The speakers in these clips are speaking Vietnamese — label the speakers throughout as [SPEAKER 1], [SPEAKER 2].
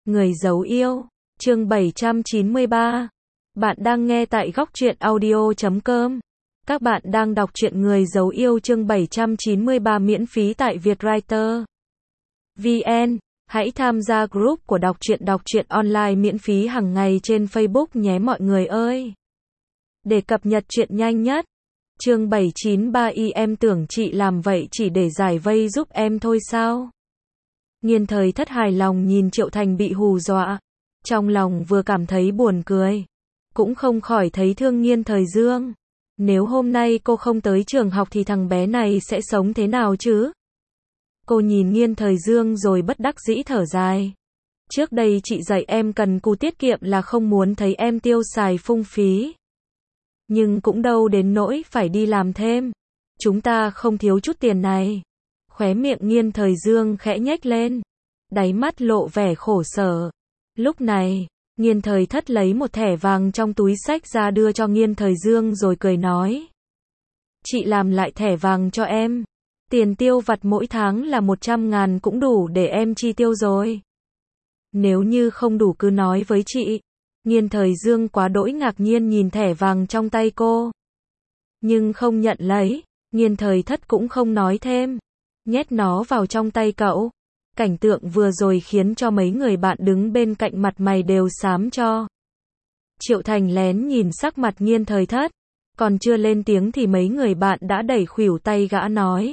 [SPEAKER 1] Người giấu yêu, chương 793. Bạn đang nghe tại góc truyện audio.com. Các bạn đang đọc truyện Người giấu yêu chương 793 miễn phí tại Vietwriter VN. Hãy tham gia group của đọc truyện online miễn phí hàng ngày trên Facebook nhé mọi người ơi. Để cập nhật truyện nhanh nhất. Chương 793 em tưởng chị làm vậy chỉ để giải vây giúp em thôi sao? Nghiên Thời Thất hài lòng nhìn Triệu Thành bị hù dọa. Trong lòng vừa cảm thấy buồn cười, cũng không khỏi thấy thương Nghiên Thời Dương. Nếu hôm nay cô không tới trường học thì thằng bé này sẽ sống thế nào chứ? Cô nhìn Nghiên Thời Dương rồi bất đắc dĩ thở dài. Trước đây chị dạy em cần cù tiết kiệm là không muốn thấy em tiêu xài phung phí. Nhưng cũng đâu đến nỗi phải đi làm thêm. Chúng ta không thiếu chút tiền này. Khóe miệng Nghiên Thời Dương khẽ nhếch lên, đáy mắt lộ vẻ khổ sở. Lúc này, Nghiên Thời Thất lấy một thẻ vàng trong túi xách ra đưa cho Nghiên Thời Dương rồi cười nói. Chị làm lại thẻ vàng cho em. Tiền tiêu vặt mỗi tháng là 100.000 cũng đủ để em chi tiêu rồi. Nếu như không đủ cứ nói với chị. Nghiên Thời Dương quá đỗi ngạc nhiên nhìn thẻ vàng trong tay cô, nhưng không nhận lấy. Nghiên Thời Thất cũng không nói thêm, nhét nó vào trong tay cậu. Cảnh tượng vừa rồi khiến cho mấy người bạn đứng bên cạnh mặt mày đều xám cho. Triệu Thành lén nhìn sắc mặt Nghiên Thời Thất, còn chưa lên tiếng thì mấy người bạn đã đẩy khuỷu tay gã nói.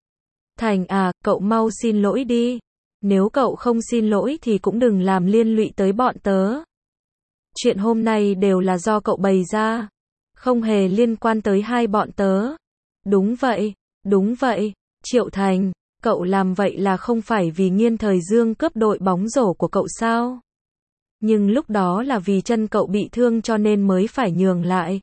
[SPEAKER 1] Thành à, cậu mau xin lỗi đi. Nếu cậu không xin lỗi thì cũng đừng làm liên lụy tới bọn tớ. Chuyện hôm nay đều là do cậu bày ra, không hề liên quan tới hai bọn tớ. Đúng vậy, Triệu Thành, cậu làm vậy là không phải vì Nghiên Thời Dương cướp đội bóng rổ của cậu sao? Nhưng lúc đó là vì chân cậu bị thương cho nên mới phải nhường lại.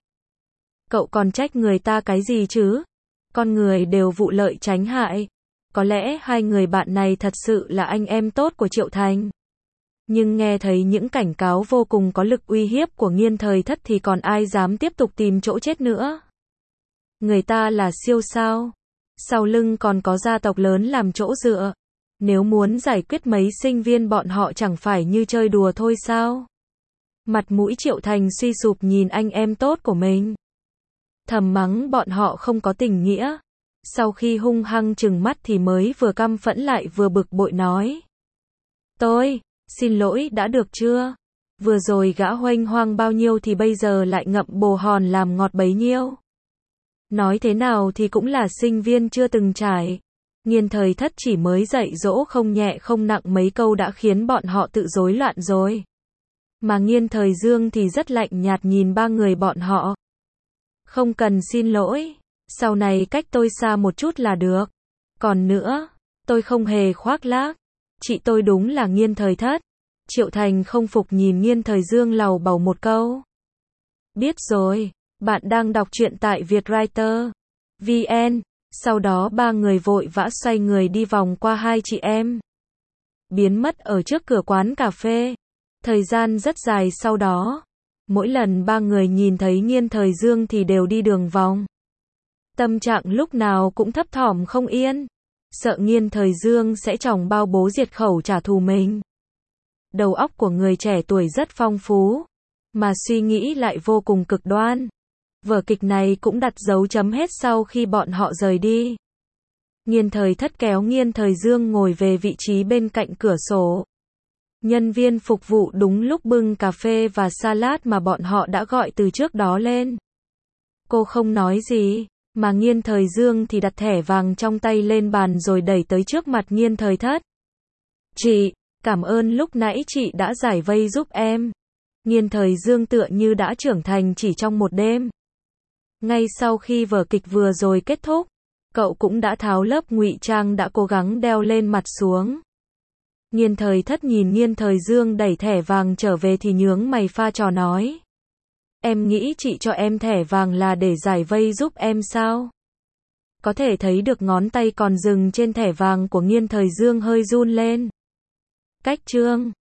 [SPEAKER 1] Cậu còn trách người ta cái gì chứ? Con người đều vụ lợi tránh hại. Có lẽ hai người bạn này thật sự là anh em tốt của Triệu Thành. Nhưng nghe thấy những cảnh cáo vô cùng có lực uy hiếp của Nghiên Thời Thất thì còn ai dám tiếp tục tìm chỗ chết nữa. Người ta là siêu sao. Sau lưng còn có gia tộc lớn làm chỗ dựa. Nếu muốn giải quyết mấy sinh viên bọn họ chẳng phải như chơi đùa thôi sao? Mặt mũi Triệu Thành suy sụp nhìn anh em tốt của mình, thầm mắng bọn họ không có tình nghĩa. Sau khi hung hăng trừng mắt thì mới vừa căm phẫn lại vừa bực bội nói. Tôi xin lỗi đã được chưa? Vừa rồi gã huênh hoang bao nhiêu thì bây giờ lại ngậm bồ hòn làm ngọt bấy nhiêu. Nói thế nào thì cũng là sinh viên chưa từng trải. Nghiên Thời Thất chỉ mới dạy dỗ không nhẹ không nặng mấy câu đã khiến bọn họ tự rối loạn rồi. Mà Nghiên Thời Dương thì rất lạnh nhạt nhìn ba người bọn họ. Không cần xin lỗi, sau này cách tôi xa một chút là được. Còn nữa, tôi không hề khoác lác. Chị tôi đúng là Nghiên Thời Thất. Triệu Thành không phục nhìn Nghiên Thời Dương lầu bầu một câu. Biết rồi, bạn đang đọc truyện tại Vietwriter VN. Sau đó ba người vội vã xoay người đi vòng qua hai chị em, biến mất ở trước cửa quán cà phê. Thời gian rất dài sau đó, mỗi lần ba người nhìn thấy Nghiên Thời Dương thì đều đi đường vòng. Tâm trạng lúc nào cũng thấp thỏm không yên, sợ Nghiên Thời Dương sẽ chòng bao bố diệt khẩu trả thù mình. Đầu óc của người trẻ tuổi rất phong phú, mà suy nghĩ lại vô cùng cực đoan. Vở kịch này cũng đặt dấu chấm hết sau khi bọn họ rời đi. Nghiên Thời Thất kéo Nghiên Thời Dương ngồi về vị trí bên cạnh cửa sổ. Nhân viên phục vụ đúng lúc bưng cà phê và salad mà bọn họ đã gọi từ trước đó lên. Cô không nói gì, mà Nghiên Thời Dương thì đặt thẻ vàng trong tay lên bàn rồi đẩy tới trước mặt Nghiên Thời Thất. Chị, cảm ơn lúc nãy chị đã giải vây giúp em. Nghiên Thời Dương tựa như đã trưởng thành chỉ trong một đêm. Ngay sau khi vở kịch vừa rồi kết thúc, cậu cũng đã tháo lớp ngụy trang đã cố gắng đeo lên mặt xuống. Nghiên Thời Thất nhìn Nghiên Thời Dương đẩy thẻ vàng trở về thì nhướng mày pha trò nói. Em nghĩ chị cho em thẻ vàng là để giải vây giúp em sao? Có thể thấy được ngón tay còn dừng trên thẻ vàng của Nghiên Thời Dương hơi run lên. Cách chương